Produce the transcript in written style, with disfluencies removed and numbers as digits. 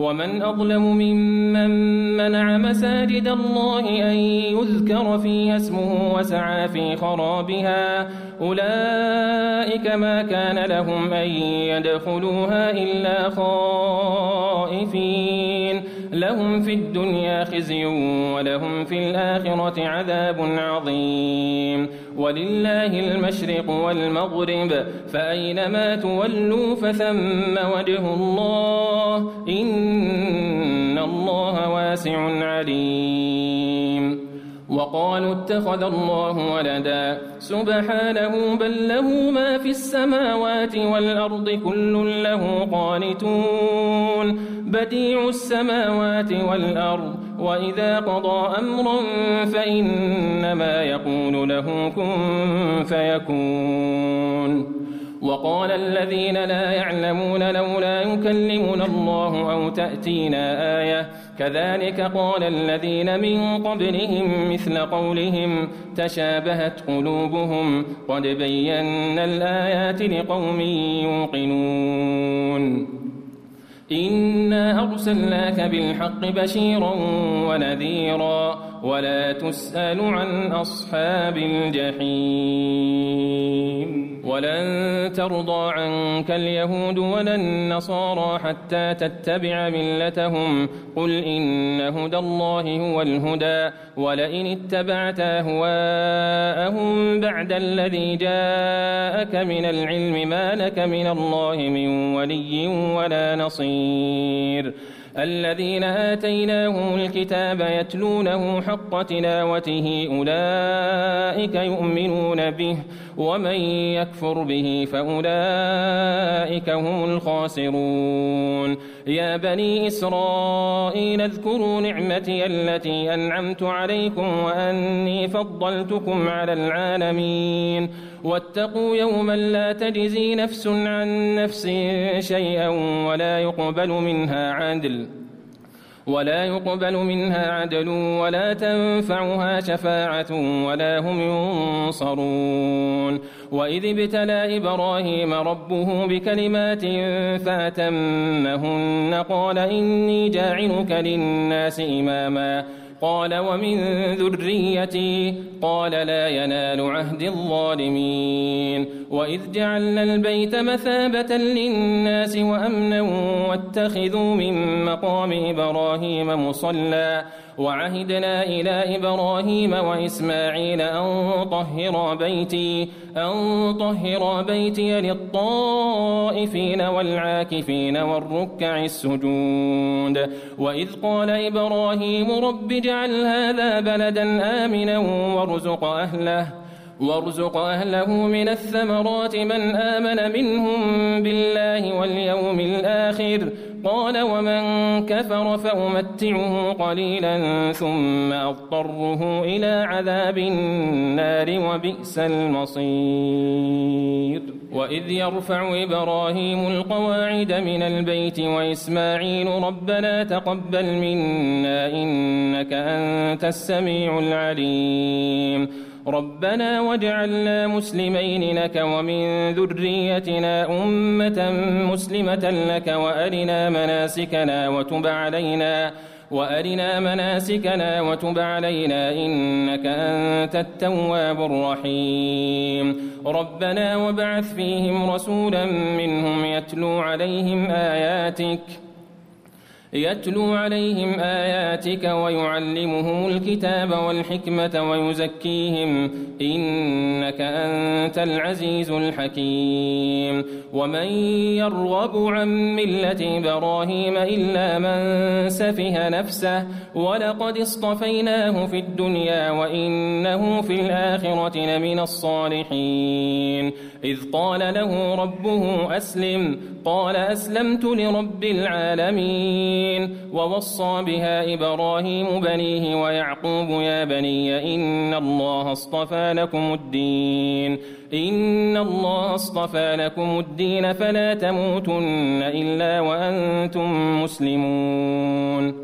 ومن أظلم ممن منع مساجد الله أن يذكر فيها اسمه وسعى في خرابها أولئك ما كان لهم أن يدخلوها إلا خائفين لهم في الدنيا خزي ولهم في الآخرة عذاب عظيم ولله المشرق والمغرب فأينما تولوا فثم وجه الله إن الله واسع عليم وقالوا اتخذ الله ولدا سبحانه بل له ما في السماوات والأرض كل له قانتون بديع السماوات والأرض وإذا قضى أمرا فإنما يقول له كن فيكون وقال الذين لا يعلمون لولا يكلمنا الله أو تأتينا آية كذلك قال الذين من قبلهم مثل قولهم تشابهت قلوبهم قد بينا الآيات لقوم يوقنون إنا أرسلناك بالحق بشيرا ونذيرا ولا تسأل عن أصحاب الجحيم ولن ترضى عنك اليهود ولا النصارى حتى تتبع ملتهم قل إن هدى الله هو الهدى ولئن اتبعت أهواءهم بعد الذي جاءك من العلم ما لك من الله من ولي ولا نصير الذين آتيناهم الكتاب يتلونه حق تلاوته أولئك يؤمنون به ومن يكفر به فأولئك هم الخاسرون يا بني إسرائيل اذكروا نعمتي التي أنعمت عليكم وأني فضلتكم على العالمين واتقوا يوما لا تجزي نفس عن نفس شيئا ولا يقبل منها عدل ولا تنفعها شفاعة ولا هم ينصرون وإذ ابتلى إبراهيم ربه بكلمات فأتمهن قال إني جاعلك للناس إماما قال ومن ذريتي قال لا ينال عهد الظالمين وإذ جعلنا البيت مثابة للناس وأمنا واتخذوا من مقام إبراهيم مصلى وعهدنا إلى إبراهيم وإسماعيل أن طهر بيتي للطائفين والعاكفين والركع السجود وإذ قال إبراهيم رب اجعل هذا بلدا آمنا وارزق أهله من الثمرات من آمن منهم بالله واليوم الآخر قال ومن كفر فأمتعه قليلا ثم أضطره إلى عذاب النار وبئس المصير وإذ يرفع إبراهيم القواعد من البيت وإسماعيل ربنا تقبل منا إنك أنت السميع العليم ربنا واجعلنا مسلمين لك ومن ذريتنا أمة مسلمة لك وأرنا مناسكنا وتب علينا إنك أنت التواب الرحيم ربنا وابعث فيهم رسولا منهم يتلو عليهم آياتك ويعلمهم الكتاب والحكمة ويزكيهم إنك أنت العزيز الحكيم ومن يرغب عن ملة إبراهيم إلا من سفه نفسه ولقد اصطفيناه في الدنيا وإنه في الآخرة لمن الصالحين إذ قال له ربه أسلم قال أسلمت لرب العالمين ووصى بها إبراهيم بنيه ويعقوب يا بني إن الله اصطفى لكم الدين فلا تموتن إلا وأنتم مسلمون